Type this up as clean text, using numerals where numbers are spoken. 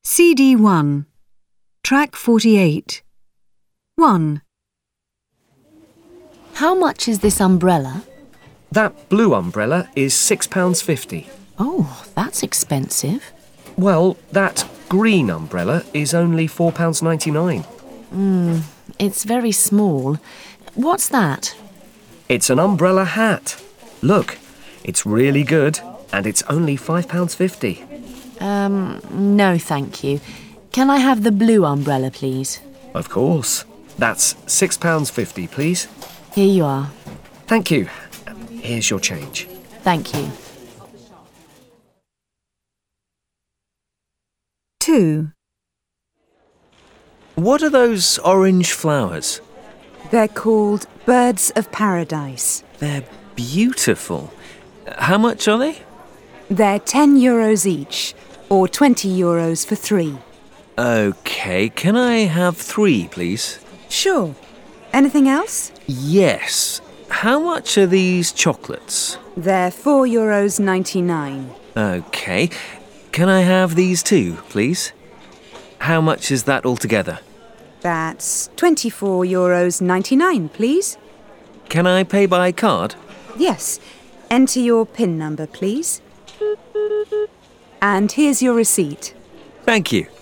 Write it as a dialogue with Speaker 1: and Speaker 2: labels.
Speaker 1: CD1, Track 48. 1.
Speaker 2: How much is this umbrella?
Speaker 3: That blue umbrella is £6.50.
Speaker 2: Oh, that's expensive.
Speaker 3: Well, that green umbrella is only £4.99.
Speaker 2: It's very small. What's that?
Speaker 3: It's an umbrella hat. Look, it's really good and it's only £5.50.
Speaker 2: No, thank you. Can I have the blue umbrella, please?
Speaker 3: Of course. That's £6.50, please.
Speaker 2: Here you are.
Speaker 3: Thank you. Here's your change.
Speaker 2: Thank you.
Speaker 1: 2.
Speaker 4: What are those orange flowers?
Speaker 1: They're called birds of paradise.
Speaker 4: They're beautiful. How much are they?
Speaker 1: They're €10 each, or €20 for 3.
Speaker 4: OK, can I have 3, please?
Speaker 1: Sure. Anything else?
Speaker 4: Yes. How much are these chocolates?
Speaker 1: They're €4.99.
Speaker 4: OK. Can I have these too, please? How much is that altogether?
Speaker 1: That's €24.99, please.
Speaker 4: Can I pay by card?
Speaker 1: Yes. Enter your PIN number, please. And here's your receipt.
Speaker 4: Thank you.